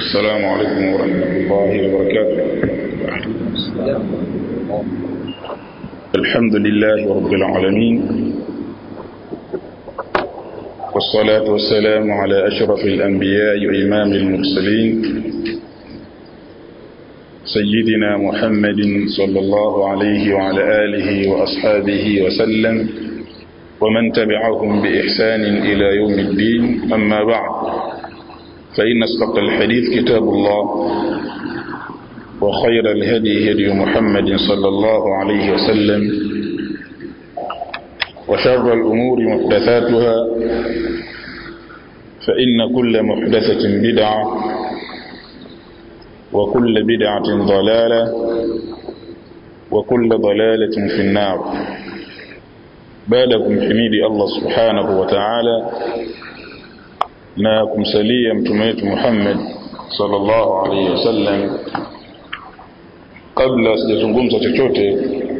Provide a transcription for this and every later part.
السلام عليكم ورحمة الله وبركاته. الحمد لله رب العالمين، والصلاة والسلام على أشرف الأنبياء وإمام المرسلين سيدنا محمد صلى الله عليه وعلى آله وأصحابه وسلم ومن تبعهم بإحسان إلى يوم الدين. أما بعد، فإن أصدق الحديث كتاب الله، وخير الهدي هدي محمد صلى الله عليه وسلم، وشر الأمور محدثاتها، فإن كل محدثة بدعة، وكل بدعة ضلالة، وكل ضلالة في النار. بعدكم حميدي الله سبحانه وتعالى na kumsalia mtume wetu Muhammad sallallahu alaihi wasallam. Kabla sijazungumza chochote,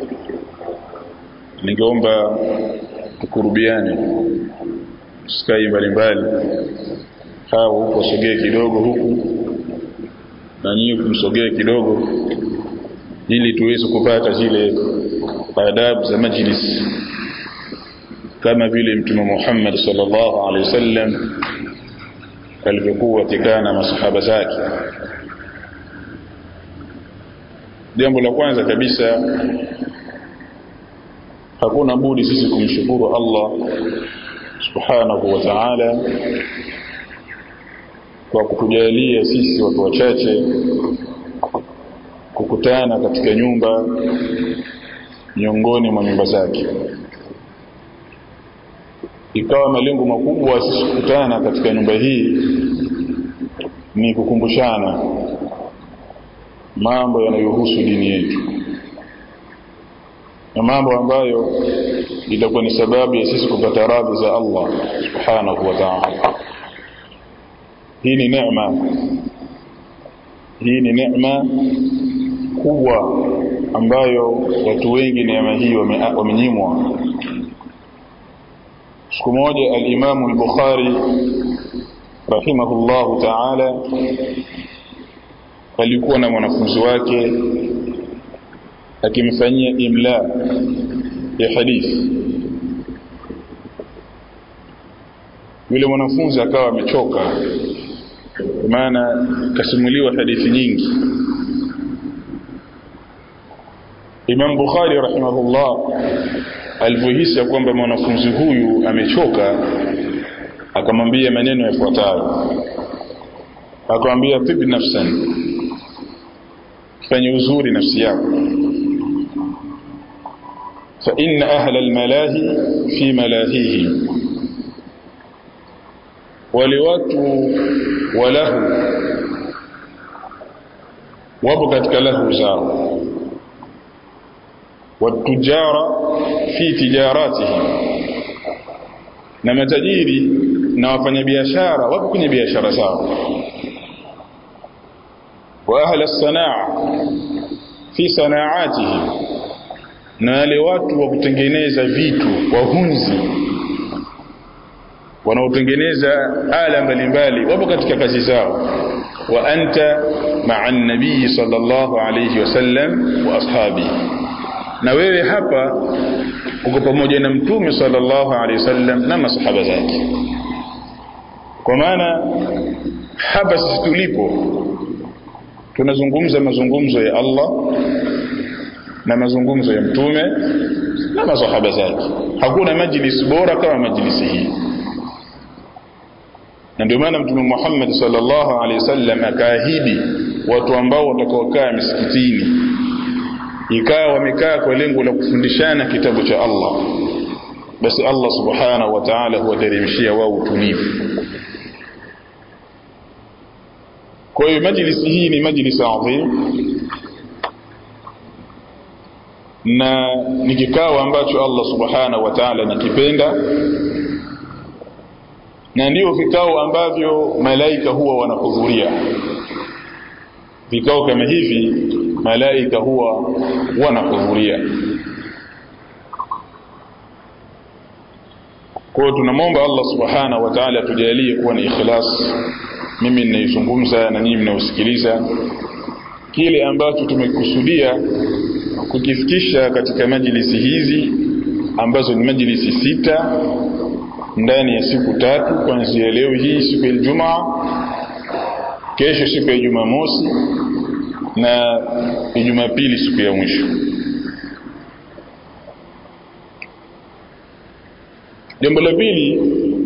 ningeomba tukurubiane, sikai mbalimbali, hao huko sogee kidogo huku na nyinyi kumsogee kidogo, ili tuweze kupata zile adabu za majlis kama vile mtume Muhammad sallallahu alaihi wasallam alivyokuwa tikana masahaba zake. Jambo la kwanza kabisa, hakuna budi sisi kumshukuru Allah subhanahu wa ta'ala kwa kutujalia sisi watu wachache kukutana katika nyumba miongoni mwa nyumba zake. Ikawa malengo makubwa sisi kukutana katika nyumba hii ni kukumbushana mambo yanayohusu dini yetu, na mambo ambayo itakuwa ni sababu ya sisi kupata radhi za Allah subhanahu wa ta'ala. Hii ni neema kubwa ambayo watu wengi neema hii wamenyimwa. Siku moja al-Imam al-Bukhari rahimahullahu ta'ala alikuwa na mwanafunzi wake akimfanyia imla ya hadithi. Yule mwanafunzi akawa amechoka, maana kasimuliwa hadithi nyingi. Imam Bukhari rahimahullah alipohisi kwamba mwanafunzi huyu amechoka, akamwambia maneno yafuatayo. Akamwambia, tib nafsan, fanya uzuri nafsi yako, fa inna ahla almalahi fi malahihi, wale watu walahu wapo katika lahu zao, watujara fi tijaratihim, na matajiri na wafanyabiashara wapo kwenye biashara zao. Wa ahla as-sanaa fi sanaatihim, na wale watu wa kutengeneza vitu, wahunzi wanaotengeneza ala mbalimbali wapo katika kazi zao. Wa anta ma'a an-nabii sallallahu alayhi wasallam wa ashabihi, na wewe hapa uko pamoja na mtume sallallahu alayhi wasallam na masahaba zake. Kwa maana hapa sisi tulipo tunazungumza mazungumzo ya Allah na mazungumzo ya mtume na masahaba zake. Hakuna majlis bora kama majlisi hii, na ndio maana mtume Muhammad sallallahu alayhi wasallam akaahidi watu ambao watakaokaa misikitini ikawa wamekaa kwa lengo la kufundishana kitabu cha Allah, basi Allah subhanahu wa ta'ala huwateremshia wao utulivu. Kwa hiyo majlisi hii ni majlisi adhim, na ni kikao ambacho Allah subhanahu wa ta'ala nikipenda, na ndio vikao ambavyo malaika huwa wanahudhuria. Vikao kama hivi malaika huwa wanahudhuria. Kwa hiyo tunamwomba Allah subhanahu wa ta'ala tujalie kuwa ni ikhlas mimi ninayozungumza na nyinyi mnaosikiliza, kile ambacho tumekusudia kukifikisha katika majlisi hizi ambazo ni majlisi 6 ndani ya siku 3, kuanzia leo hii siku ya Ijumaa, kesho siku ya Jumamosi na Jumapili siku ya mwisho. Jambo la pili,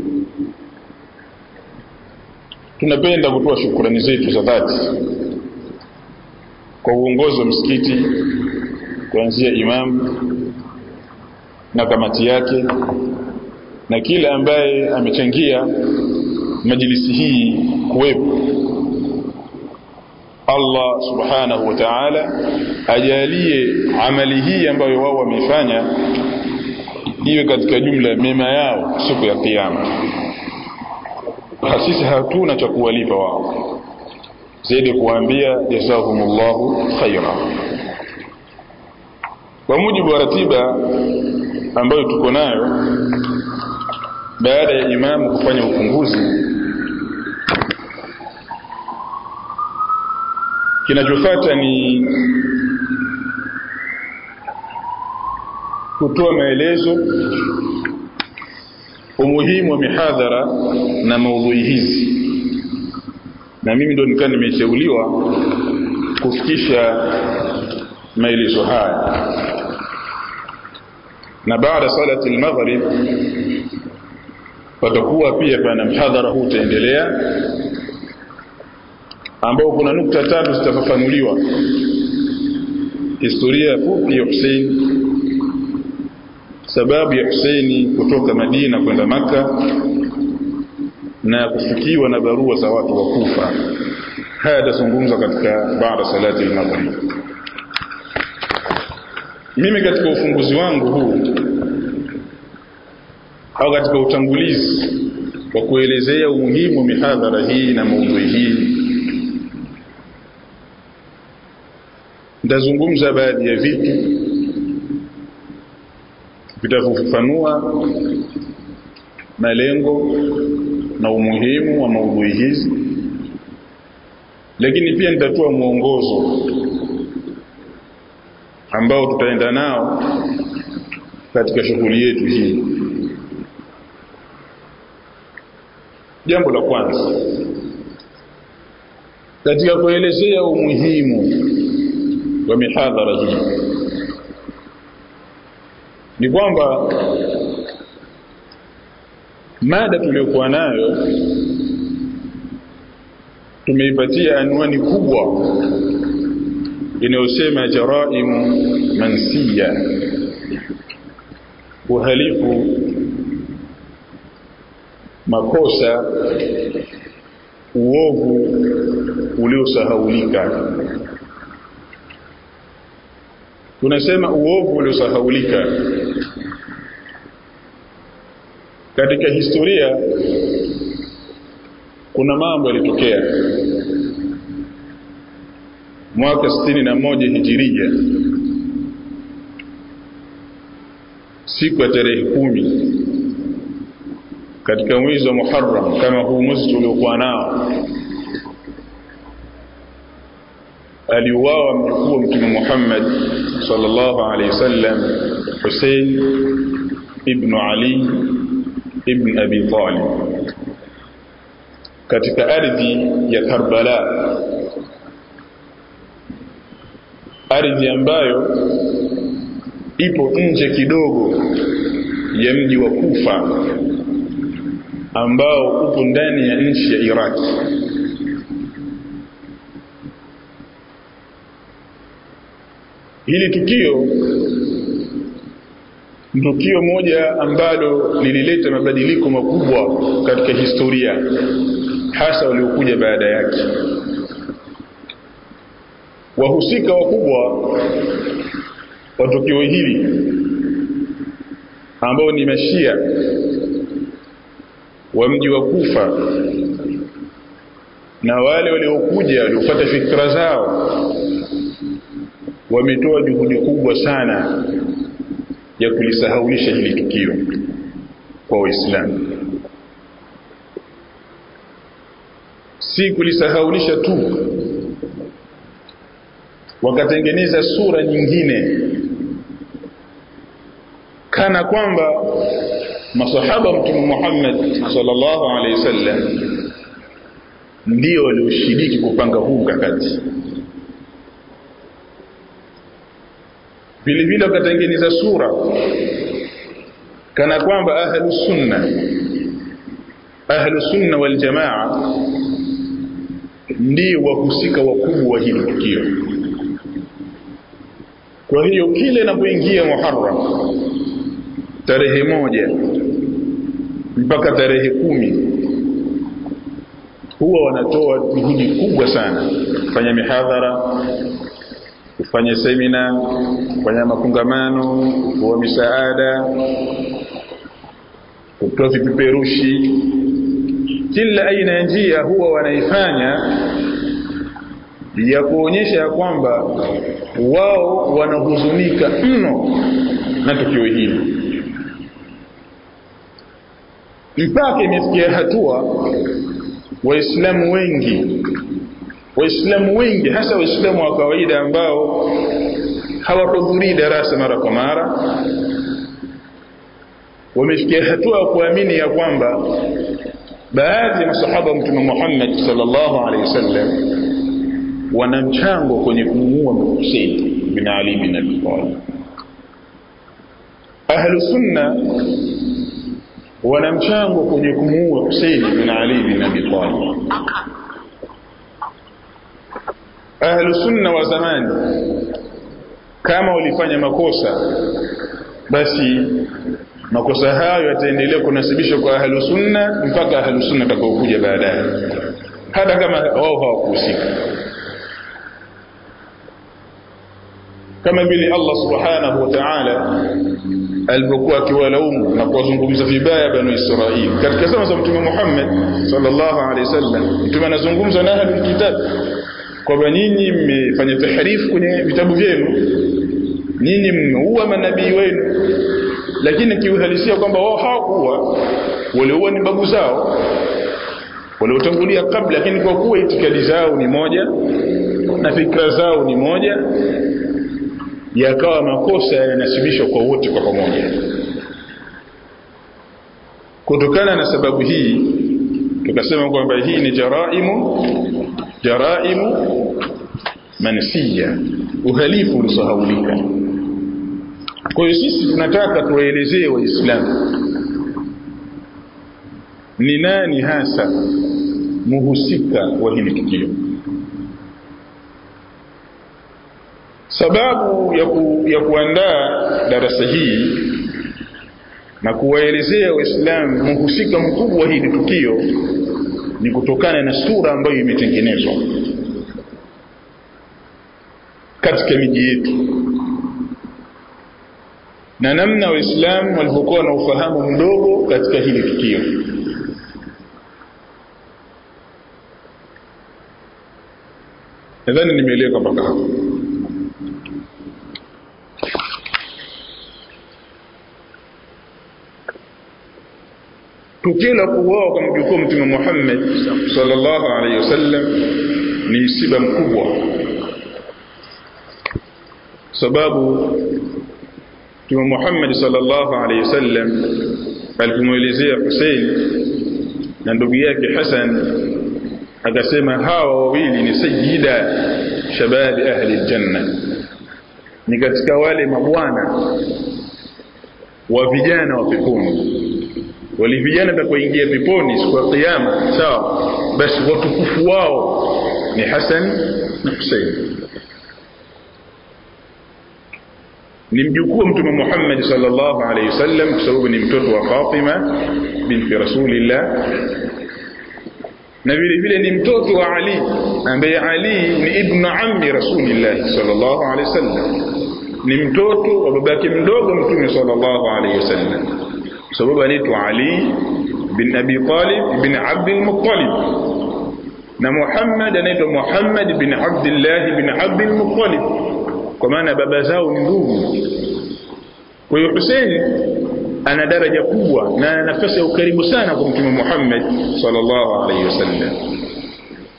tunapenda kutoa shukrani zetu za dhati kwa uongozi wa msikiti, kuanzia imam na kamati yake na kila ambaye amechangia majlisi hii kuwepo. Allah subhanahu wa ta'ala ajalie amali hii ambayo wao wamefanya iwe katika jumla ya mema yao siku ya kiyama. Sisi hatuna cha kuwalipa wao zaidi kuambia jazakumullahu khaira. Kwa mujibu wa ratiba ambayo tuko nayo, baada ya imamu kufanya ufunguzi, kinachofuata ni kutoa maelezo umuhimu wa mihadhara na maudhui hizi, na mimi ndo nikaa nimeteuliwa kufikisha maelezo haya. Na baada salati al-maghrib patakuwa pia pana mhadhara huu utaendelea, ambao kuna nukta 3 zitafafanuliwa: historia fupi ya Hussein, sababu ya Hussein kutoka Madina kwenda Maka na kufikiwa na barua za watu wa Kufa. Haya tazungumza katika baada salati al-maghrib. Mimi katika ufunguzi wangu huu au katika utangulizi wa kuelezea umuhimu wa mihadhara hii na maudhui hii, nitazungumza baadhi ya vitu vitavyofafanua malengo na umuhimu wa maudhui hizi, lakini pia nitatoa mwongozo ambao tutaenda nao katika shughuli yetu hii. Jambo la kwanza katika kuelezea umuhimu wa mihadhara hii ni kwamba mada tuliyokuwa nayo tumeipatia anwani kubwa inayosema jaraimu mansiya, uhalifu, makosa, uovu uliosahaulika. Tunasema uovu uliosahaulika. Katika historia kuna mambo yalitokea mwaka 61 Hijiria, siku ya tarehe 10 katika mwezi wa Muharram, kama huu mwezi tuliokuwa nao, aliuawa mjukuu wa Mtume Muhammad sallallahu alaihi wasallam, Hussein ibn Ali ibn Abi Talib, katika ardhi ya Karbala, ardhi ambayo ipo nje kidogo ya mji wa Kufa ambao upo ndani ya nchi ya Iraq. Hili tukio moja ambalo lilileta mabadiliko makubwa katika historia, hasa waliokuja baada yake. Wahusika wakubwa wa tukio hili ambao ni mashia wa mji wa Kufa na wale waliokuja waliofuata fikra zao, wametoa juhudi kubwa sana ya kulisahaulisha hili tukio kwa Waislamu. si kulisahaulisha tu, wakatengeneza sura nyingine kana kwamba masahaba Mtume Muhammad sallallahu alaihi wasallam ndio walioshiriki kupanga huu mkakati. Vile vile wakatengeneza sura kana kwamba ahlus sunna wal jamaa ndio wahusika wakubwa wa hili tukio. Kwa hiyo kile inapoingia Muharram tarehe 1 mpaka tarehe 10 huwa wanatoa juhudi kubwa sana kufanya mihadhara, kufanya semina, kufanya makongamano, kutoa misaada, kutoa vipeperushi, kila aina ya njia huwa wanaifanya ya kuonyesha kwamba wao wanahuzunika mno na tukio hili. Mpaka imefikia hatua Waislamu wengi hasa Waislamu wa kawaida ambao hawahudhurii darasa mara kwa mara, wamefikia hatua kuamini ya kwamba baadhi ya masahaba Mtume Muhammad sallallahu alaihi wasallam wana mchango kwenye kumuua Hussein bin Ali bin Abi Talib. Ahlus sunna wana mchango kwenye kumuua Hussein bin Ali bin Abi Talib. Ahlus sunna wa zamani kama walifanya makosa, basi makosa hayo yataendelea kunasibishwa kwa ahlus sunna mpaka ahlus sunna watakaokuja baadaye, hata kama wao hawakuhusika. Kama vile Allah subhanahu wa ta'ala alipokuwa akiwalaumu na kuwazungumza vibaya Banu Israili katika zama za Mtume Muhammad sallallahu alaihi wasallam. Mtume anazungumza na ahlul kitab kwamba nyinyi mmefanya tahrifu kwenye vitabu vyenu, nyinyi mmeua manabii wenu, lakini kiuhalisia kwamba wao hawakuwa, waliua ni babu zao waliotangulia kabla, lakini kwa kuwa itikadi zao ni moja na fikra zao ni moja, yakawa makosa yanasibishwa kwa wote kwa pamoja. Kutokana na sababu hii tukasema kwamba hii ni jaraimu mansiya, uhalifu ulisahaulika. Kwa hiyo sisi tunataka tuwaelezee Waislamu ni nani hasa muhusika wa hili tukio. Sababu ya kuandaa darasa hii na kuwaelezea Waislamu muhusika mkubwa wa hili tukio ni kutokana na sura ambayo imetengenezwa katika miji yetu na namna Waislamu walivyokuwa na ufahamu mdogo katika hili tukio. Nadhani nimeeleka mpaka hapo. Tukio la kuuawa kwa mjukuu Mtume Muhammad sallallahu alaihi wasallam ni msiba mkubwa, sababu Mtume Muhammad sallallahu alaihi wasallam alipomwelezea Hussein na ndugu yake Hassan akasema hawa wawili ni sayyida shababi ahli aljanna, ni katika wale mabwana wa vijana wa peponi. Wale vijana watakaoingia peponi siku ya kiyama, sawa, basi watukufu wao ni Hassan na Hussein. Ni mjukuu wa Mtume Muhammad sallallahu alaihi wasallam kwa sababu ni mtoto wa Fatima binti Rasulillah, na vile vile ni mtoto wa Ali ambaye Ali ni ibn ammi Rasulillah sallallahu alaihi wasallam, ni mtoto wa babake mdogo Mtume sallallahu alaihi wasallam, sababu anaitwa Ali bin Abi Talib bin Abdul Muttalib, na Muhammad anaitwa Muhammad bin Abdullah bin Abdul Muttalib, kwa maana baba zao ni ndugu. Kwa hiyo Hussein ana daraja kubwa na nafasi ya ukaribu sana kwa Mtume Muhammad sallallahu alaihi wasallam.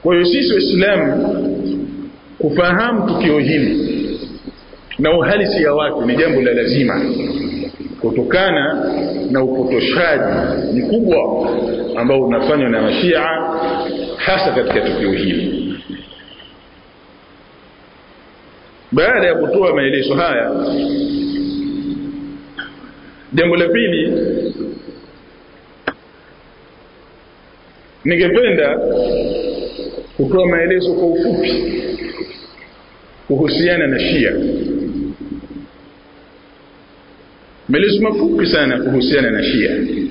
Kwa hiyo sisi Waislamu kufahamu tukio hili na uhalisi ya watu ni jambo la lazima, kutokana na upotoshaji mkubwa ambao unafanywa na Mashia hasa katika tukio hili. Baada ya kutoa maelezo haya, jambo la pili ningependa kutoa maelezo kwa ufupi kuhusiana na Shia. Maelezo mafupi sana kuhusiana na Shia.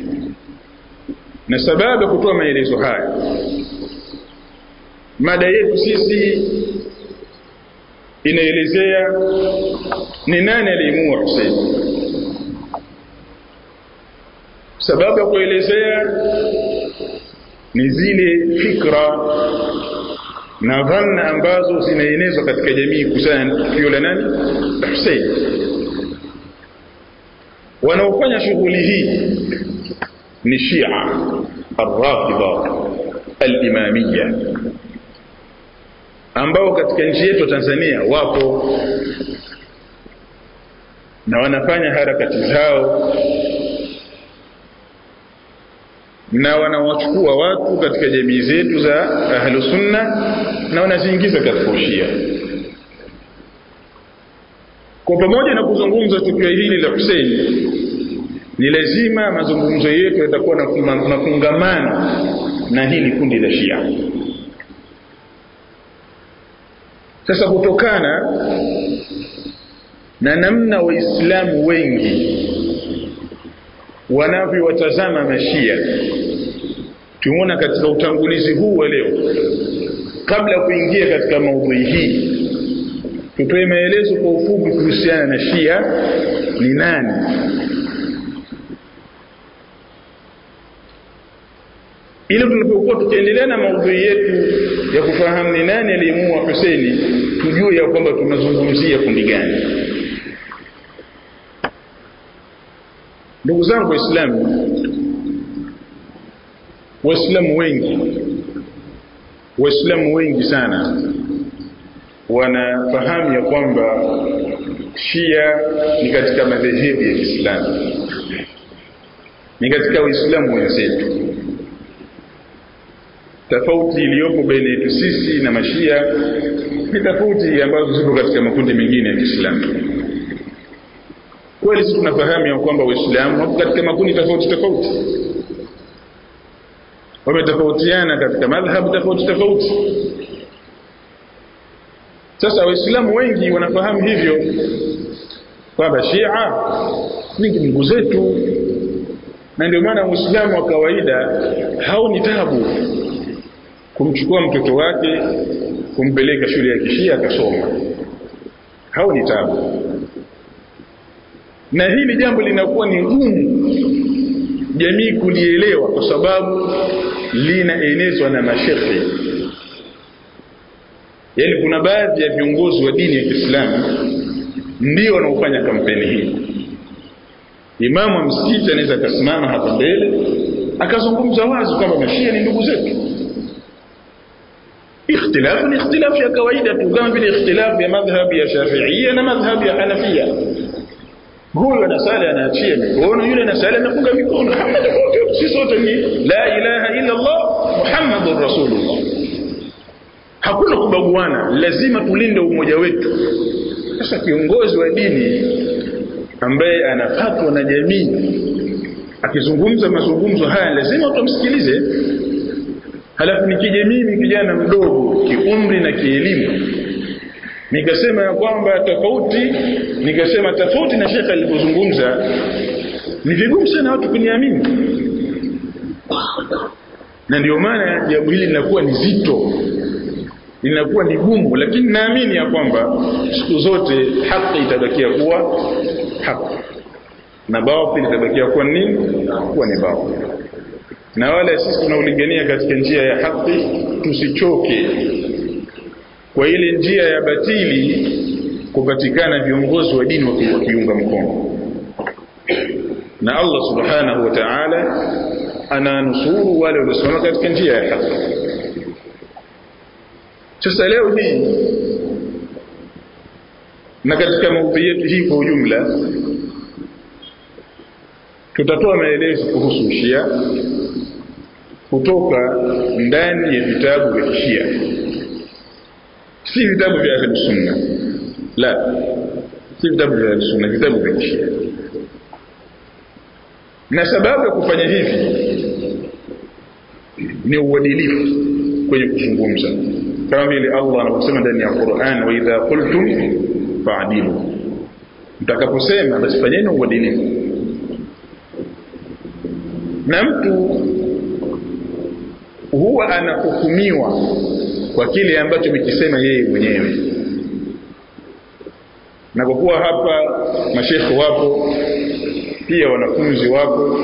Na sababu ya kutoa maelezo haya, mada yetu sisi inaelezea ni nani aliyemuua Hussein. Sababu ya kuelezea ni zile fikra na dhana ambazo zinaenezwa katika jamii kuhusiana na tukio la nani? Hussein. Wanaofanya shughuli hii ni Shia al-Rafidha al-Imamiyya, ambao katika nchi yetu Tanzania wapo na wanafanya harakati zao na wanawachukua watu katika jamii zetu za Ahlus Sunna na wanaziingiza katika Ushia. Kwa pamoja na kuzungumza tukio hili la Hussein, ni lazima mazungumzo yetu yatakuwa na mafungamano na hili kundi la Shia. Sasa kutokana na namna Waislamu wengi wanavyowatazama Mashia, tumeona katika utangulizi huu wa leo, kabla kuingia katika maudhui hii, tutoe maelezo kwa ufupi kuhusiana na Shia ni nani. Ili tunapokuwa tukiendelea na maudhui yetu ya kufahamu ni nani aliyemuua Hussein, tujue ya kwamba tunazungumzia kundi gani. Ndugu zangu Waislamu, Waislamu wengi sana wanafahamu ya kwamba Shia ni katika madhehebu ya Kiislamu, ni katika Waislamu wenzetu. Tofauti iliyopo baina yetu sisi na Mashia ni tofauti ambazo zipo katika makundi mengine ya Kiislamu. Kweli sisi tunafahamu ya kwamba Waislamu wapo katika makundi tofauti, wametofautiana katika madhhabu tofauti. Sasa Waislamu wengi wanafahamu hivyo kwamba Shia ni ndugu zetu, na ndio maana Muislamu wa kawaida haoni tabu kumchukua mtoto wake kumpeleka shule ya Kishia akasoma, haoni tabu. Na hili jambo linakuwa ni ngumu jamii kulielewa kwa sababu linaenezwa na mashekhi. Yaani kuna baadhi ya viongozi wa dini ya Kiislamu ndio wanaofanya kampeni hii. Imamu wa msikiti anaweza kusimama hapa mbele akazungumza wazi kwamba Mashia ni ndugu zetu. Ikhtilafu ni ikhtilafu ya kawaida tu, kama vile ikhtilafu ya madhhabi ya Shafi'ia na madhhabi ya Hanafia. Huyu anasali anaachia mikono, yule anasali anafunga mikono. Muhammad wote sisi sote ni la ilaha illa Allah Muhammadur Rasulullah. Hakuna kubaguana, lazima tulinde umoja wetu. Sasa kiongozi wa dini ambaye anafatwa na jamii akizungumza mazungumzo haya, lazima tumsikilize. Halafu nikije mimi kijana mdogo kiumri na kielimu nikasema ya kwamba tofauti na Sheikh alipozungumza, ni vigumu sana watu kuniamini. Na ndio maana jambo hili linakuwa ni zito, linakuwa ni gumu, lakini naamini ya kwamba siku zote haki itabakia kuwa haki na batil itabakia kuwa nini? Kuwa ni batil. Na wale sisi tunaulingania katika njia ya haki, tusichoke kwa ile njia ya batili kupatikana viongozi wa dini wakiunga mkono. Na Allah subhanahu wa ta'ala ananusuru wale waliosimama katika njia ya haki. Sasa leo hii na katika maudhui yetu hii kwa ujumla tutatoa maelezo kuhusu Shia kutoka ndani ya vitabu vya Shia, si vitabu vya Ahlus-Sunnah, la, si vitabu vya Ahlus-Sunnah, vitabu vya Shia. Na sababu ya kufanya hivi ni uadilifu kwenye kuzungumza, kama vile Allah anaposema ndani ya Qur'an, wa idha qultum fa'dilu, mtakaposema basi fanyeni uadilifu. Na mtu huwa anahukumiwa kwa kile ambacho amekisema yeye mwenyewe. Na kwa kuwa hapa mashekhi wapo, pia wanafunzi wapo,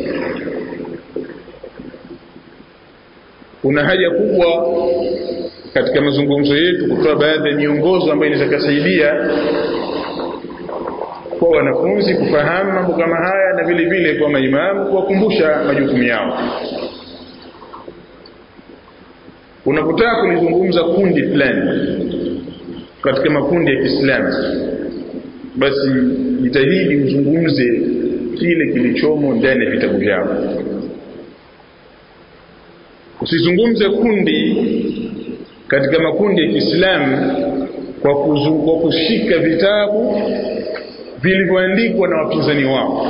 kuna haja kubwa katika mazungumzo yetu kutoa baadhi ya miongozo ambayo inaweza kusaidia kwa wanafunzi kufahamu mambo kama haya, na vile vile kwa maimamu kuwakumbusha majukumu yao. Unapotaka kulizungumza kundi fulani katika makundi ya Kiislamu, basi jitahidi uzungumze kile kilichomo ndani ya vitabu vyao. Usizungumze kundi katika makundi ya Kiislamu kwa kushika vitabu vilivyoandikwa na wapinzani wao.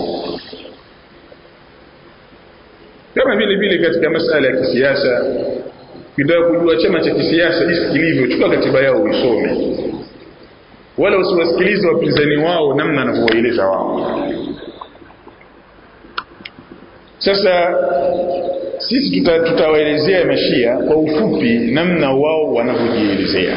Kama vile vile katika masala ya kisiasa, ukitaka kujua chama cha kisiasa jinsi kilivyo, chukua katiba yao uisome, wala usiwasikilize wapinzani wao namna wanavyoeleza wao. Sasa sisi tutawaelezea Mashia kwa ufupi namna wao wanavyojielezea.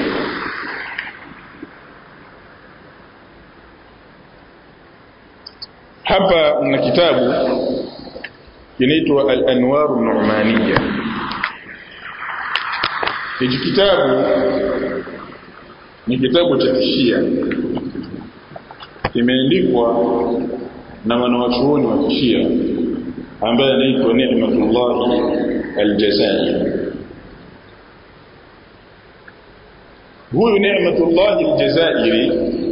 Hapa mna kitabu kinaitwa Al-Anwar An-Nu'maniyya. Hiki kitabu ni kitabu cha Kishia, kimeandikwa na wanawachuoni wa Kishia ambaye anaitwa Ni'matullah Al-Jazairi. Huyu Ni'matullah Al-Jazairi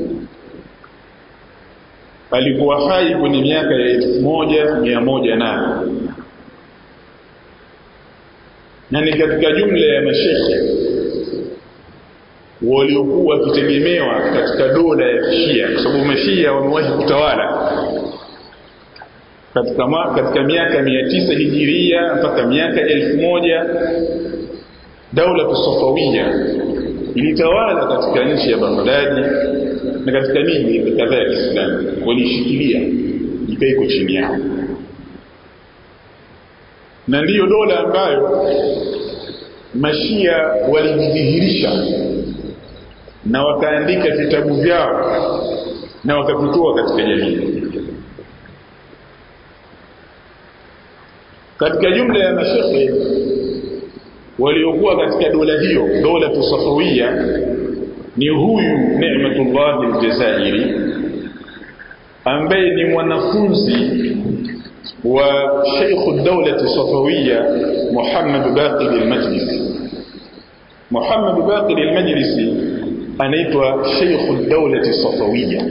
alikuwa hai kwenye miaka ya 1108 na ni katika jumla ya mashekhe waliokuwa wakitegemewa katika dola ya Shia, kwa sababu Mashia wamewahi kutawala katika miaka 900 Hijiria mpaka miaka 1000. Daula Safawiyya ilitawala katika nchi ya Baghdad na katika miji kadhaa ya Kiislamu, walishikilia ikaiko chini yao, na ndiyo dola ambayo Mashia walijidhihirisha na wakaandika vitabu vyao na wakavitoa katika jamii. Katika jumla ya mashekhe waliokuwa katika dola hiyo, dola Safawiyya, ni huyu Ni'matullah Al-Jazairi ambaye ni mwanafunzi wa Sheikh ad-Dawla Safawiyya Muhammad Baqir Al-Majlisi. Muhammad Baqir Al-Majlisi anaitwa Sheikh ad-Dawla Safawiyya,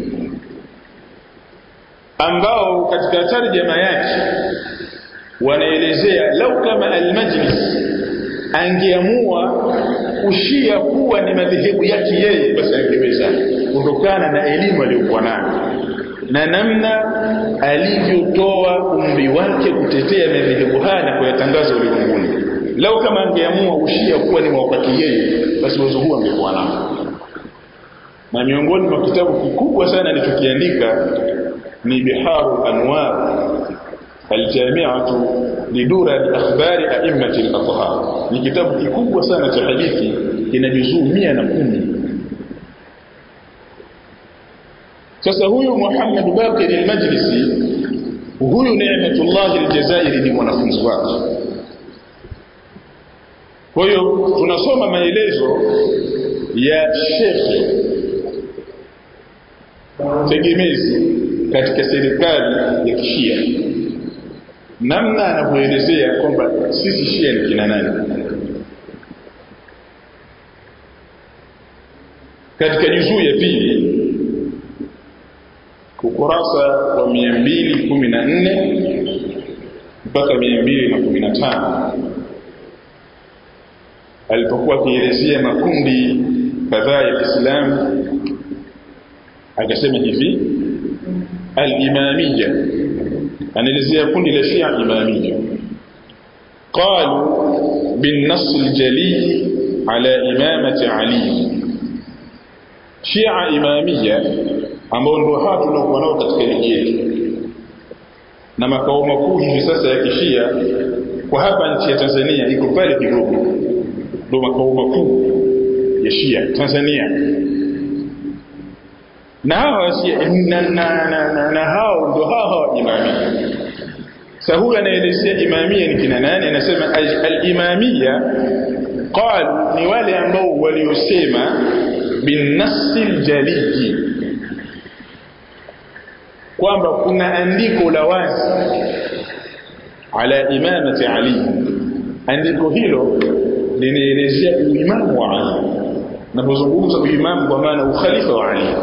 ambao katika tarjama yake wanaelezea lau kama Al-Majlis angeamua ushia kuwa ni madhehebu yake yeye, basi angeweza, kutokana na elimu aliyokuwa nayo na namna alivyotoa umri wake kutetea madhehebu haya na kuyatangaza ulimwenguni. Lau kama angeamua ushia kuwa ni wakati yeye, basi uwezo huo angekuwa nao. Na miongoni mwa kitabu kikubwa sana alichokiandika ni Biharu Anwar Al-Jami'atu Lidura Akhbari A'immati Al-Athhar. Ni kitabu kikubwa sana cha hadithi, kina juzuu 110. Sasa huyu Muhammad Baqir Al-Majlisi, huyu Ni'matullah Al-Jazairi ni mwanafunzi wake. Kwa hiyo tunasoma maelezo ya Sheikh tegemezi katika serikali ya Kishia, namna anavyoelezea kwamba sisi Shia ni kina nani. katika juzuu ya pili ukurasa wa 214 mpaka 215 alipokuwa akielezea makundi kadhaa ya Kiislamu akasema hivi: al-imamiyya, anaelezea kundi la Shia imamiyya. qalu bin-nass al-jali ala imamati Ali. Shia imamiyya ambao ndio hatu tunakuwa nao katika dini yetu na makao makuu hivi sasa ya Kishia kwa hapa nchi ya Tanzania iko pale Kigogo, ndio makao makuu ya Shia Tanzania. Na hao na hao ndio hao imamia. Sasa huyu anaelezea imamia ni kina nani? Anasema al-imamia qal ni wale ambao waliosema bin-nassil jaliji, kwamba kuna andiko la wazi ala imamati Ali. Andiko hilo linaelezea uimamu wa Ali, na kuzungumza uimamu kwa maana ukhalifa wa Ali.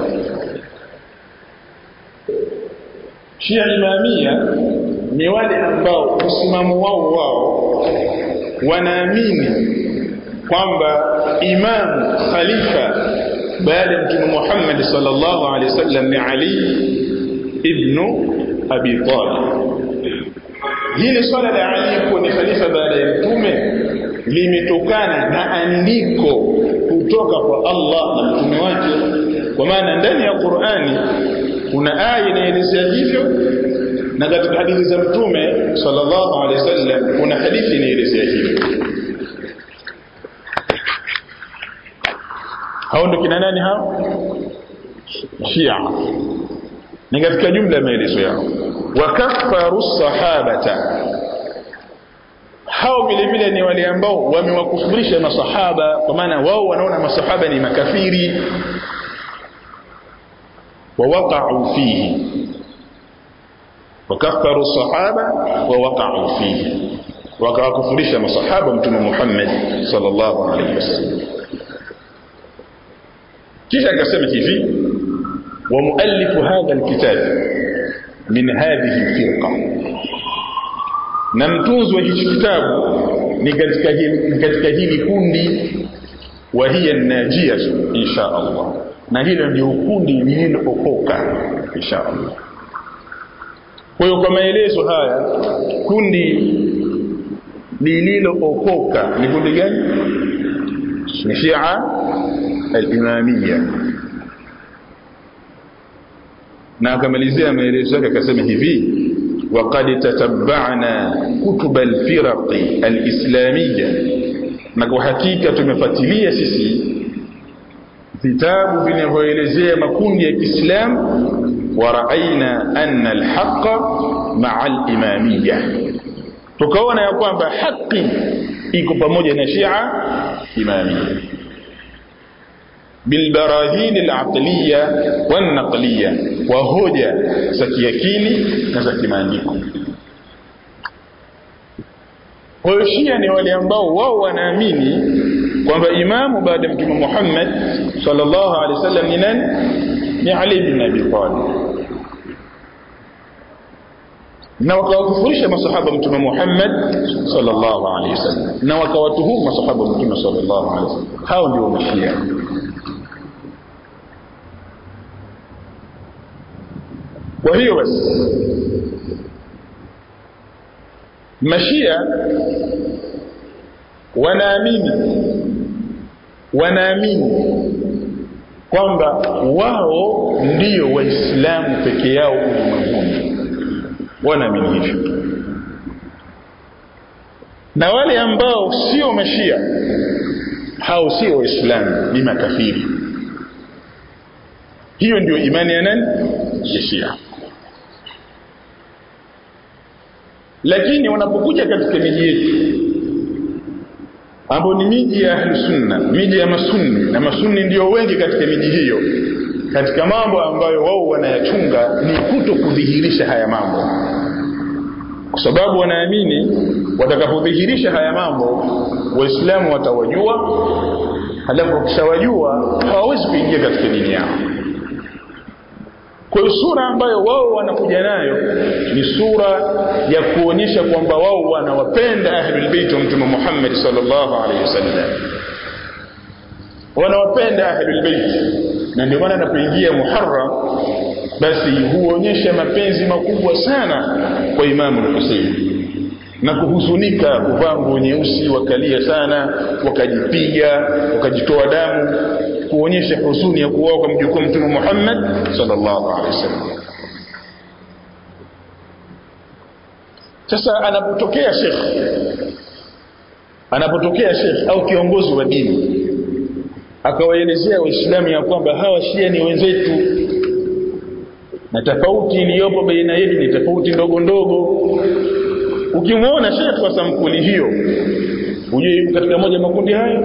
Shia imamia ni wale ambao msimamo wao wanaamini kwamba imamu khalifa baada ya Mtume Muhammad sallallahu alaihi wasallam ni Ali ibn Abi Talib. Hili swala la Ali kuwa ni khalifa baada ya Mtume limetokana na andiko kutoka kwa Allah na Mtume wake, kwa maana ndani ya Qur'ani kuna aya inaelezea hivyo, na katika hadithi za Mtume sallallahu alaihi wasallam kuna hadithi inaelezea hivyo. Hao ndio kina nani hao? Shia. Ni katika jumla ya maelezo yao. Wakaffaru sahabata, hao vile vile ni wale ambao wamewakufurisha masahaba, kwa maana wao wanaona masahaba ni makafiri. ووقعوا فيه، وكفروا الصحابة ووقعوا فيه، وكفرش مصحابة متى محمد صلى الله عليه وسلم. كيف أقسم فيه؟ ومؤلف هذا الكتاب من هذه الفرقة، نمتوز وهي الكتاب نكتكهي لكوندي وهي الناجية إن شاء الله، na hilo ndio kundi lililookoka insha Allah. Kwa hiyo kwa maelezo haya, kundi lililookoka ni kundi gani? Ni Shia al-Imamiyya. Na akamalizia maelezo yake akasema hivi: waqad tatabba'na kutub al-firaq al-islamiyya, na kwa hakika tumefuatilia sisi vitabu vinavyoelezea makundi ya Kiislamu, wa ra'ayna anna al-haqqa ma'a al-imamiyya, tukaona ya kwamba haki iko pamoja na Shia imamiyya bil barahin al-aqliyya wan naqliyya, wa hoja za kiakili na za kimaandiko. Kwa hiyo Shia ni wale ambao wao wanaamini kwamba imamu baada ya Mtume Muhammad sallallahu alaihi wasallam ni nani? Ni Ali ibn Abi Talib. Na wakawakufurisha masahaba Mtume Muhammad sallallahu alaihi wasallam, na wakawatuhumu masahaba Mtume sallallahu alaihi wasallam. Hao ndio Mashia. Kwa hiyo basi Mashia wanaamini kwamba wao ndio Waislamu peke yao ulimwenguni. Wanaamini hivyo. Na wale ambao sio Mashia, hao sio Waislamu, ni makafiri. Hiyo ndio imani ya nani? Ya Shia. Lakini wanapokuja katika miji yetu ambao ni miji ya Ahlus Sunna, miji ya Masunni, na Masunni ndio wengi katika miji hiyo, katika mambo ambayo wao wanayachunga ni kutokudhihirisha haya mambo, kwa sababu wanaamini watakapodhihirisha haya mambo Waislamu watawajua, halafu kishawajua hawawezi kuingia katika dini yao. Kwa sura ambayo wao wanakuja nayo ni sura ya kuonyesha kwamba wao wanawapenda ahlul bait wa Mtume Muhammad sallallahu alaihi wasallam, wanawapenda ahlul bait. Na ndio maana anapoingia Muharram basi huonyesha mapenzi makubwa sana kwa Imam al-Hussein, na kuhuzunika, kuvaa nguo nyeusi, wakalia sana, wakajipiga, wakajitoa damu, kuonyesha huzuni ya kuuawa kwa mjukuu Mtume Muhammad sallallahu alaihi wasallam. Sasa anapotokea shekh au kiongozi wa dini akawaelezea Waislamu ya kwamba hawa Shia ni wenzetu, na tofauti iliyopo baina yetu ni tofauti ndogo ndogo. Ukimwona shekh wa sampuli hiyo, ujue katika moja makundi hayo.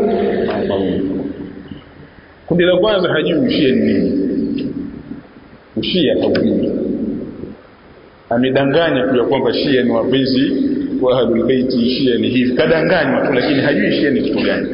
Kundi la kwanza hajui Shia ni nini. Ushia haujui, amedanganya kwa kwamba Shia ni wapenzi wa ahlul bait, Shia ni hivi, kadanganywa tu, lakini hajui Shia ni kitu gani.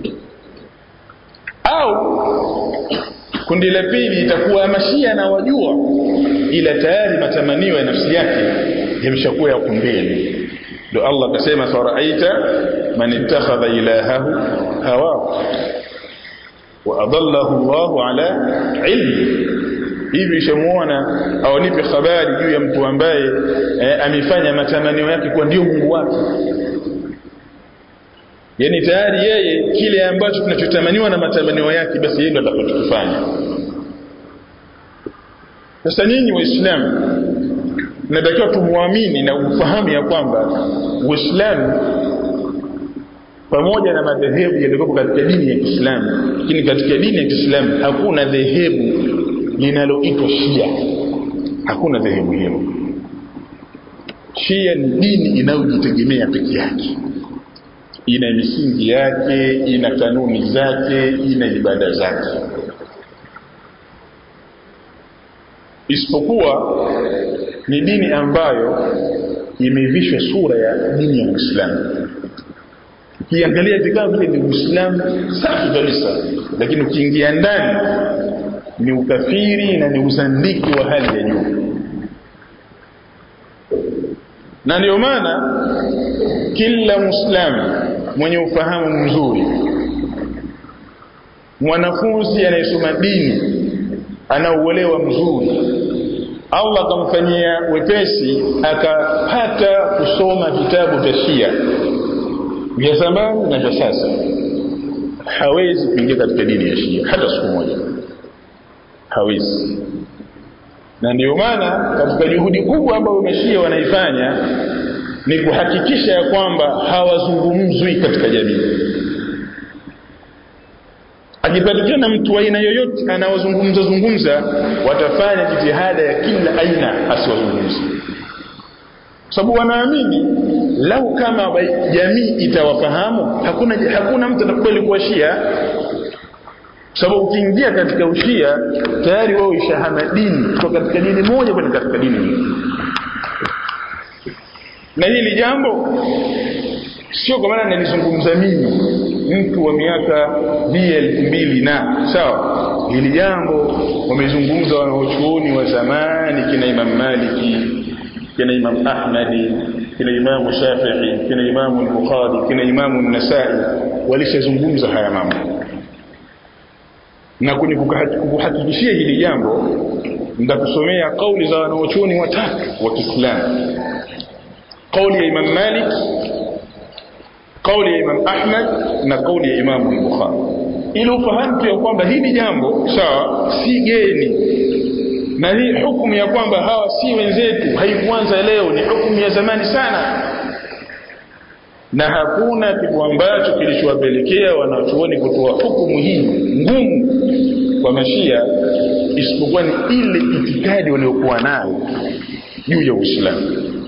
Au kundi la pili itakuwa Mashia na wajua, ila tayari matamanio ya nafsi yake yameshakuwa yako mbele. Ndio Allah akasema faraaita man ittakhadha ilahahu hawa wa adallahu Allahu ala ilmi. Hivi shamuona au nipe habari juu ya mtu ambaye amefanya matamanio yake kwa ndio Mungu wake. Yani tayari yeye kile ambacho kinachotamaniwa na matamanio yake basi yeye ndo atakachofanya. Sasa nyinyi Waislamu natakiwa tumuamini na ufahamu ya kwamba Uislamu pamoja na madhehebu yaliyopo katika dini ya Kiislamu, lakini katika dini ya Kiislamu hakuna dhehebu linaloitwa Shia. Hakuna dhehebu hilo. Shia ni dini inayojitegemea peke yake, ina misingi yake, ina kanuni zake, ina ibada zake. Isipokuwa ni dini ambayo imevishwa sura ya dini ya Uislamu. Ukiangalia vikao vile ni Uislamu safi kabisa, lakini ukiingia ndani ni ukafiri na ni uzandiki wa hali ya juu. Na ndio maana kila Muislamu mwenye ufahamu mzuri, mwanafunzi anayesoma dini, anauelewa mzuri, Allah akamfanyia wepesi akapata kusoma vitabu vya Shia vya zamani na vya sasa, hawezi kuingia katika dini ya Shia hata siku moja, hawezi. Na ndio maana katika juhudi kubwa ambayo Mashia wanaifanya ni kuhakikisha ya kwamba hawazungumzwi katika jamii. Akipatikana mtu aina yoyote anaozungumza, watafanya jitihada ya kila aina asiwazungumze, sababu wanaamini lau kama jamii itawafahamu hakuna mtu atakubali kuwa Shia. Sababu ukiingia katika ushia tayari wao ishahama dini kutoka katika dini moja kwenda katika dini nyingine. Na hili jambo sio kwa maana nilizungumza mimi mtu wa miaka 2000 na sawa, hili jambo wamezungumza wanachuoni wa zamani, kina Imam Maliki, kina Imam Ahmadi, kina Imam Shafi'i, kina Imam al-Bukhari, kina Imam an-Nasa'i, walishazungumza haya mambo. Na kukuhakikishia hili jambo nitakusomea kauli za wanachuoni watatu wa Kiislamu. Kauli ya Imam Malik, kauli ya Imam Ahmad na kauli ya Imam al-Bukhari, ili ufahamu ya kwamba hili jambo sawa si geni, na hii hukumu ya kwamba hawa si wenzetu haikuanza leo, ni hukumu ya zamani sana. Na hakuna kitu ambacho kilichowapelekea wanachuoni kutoa hukumu hii ngumu kwa Mashia isipokuwa ni ile itikadi waliokuwa nayo juu ya Uislamu.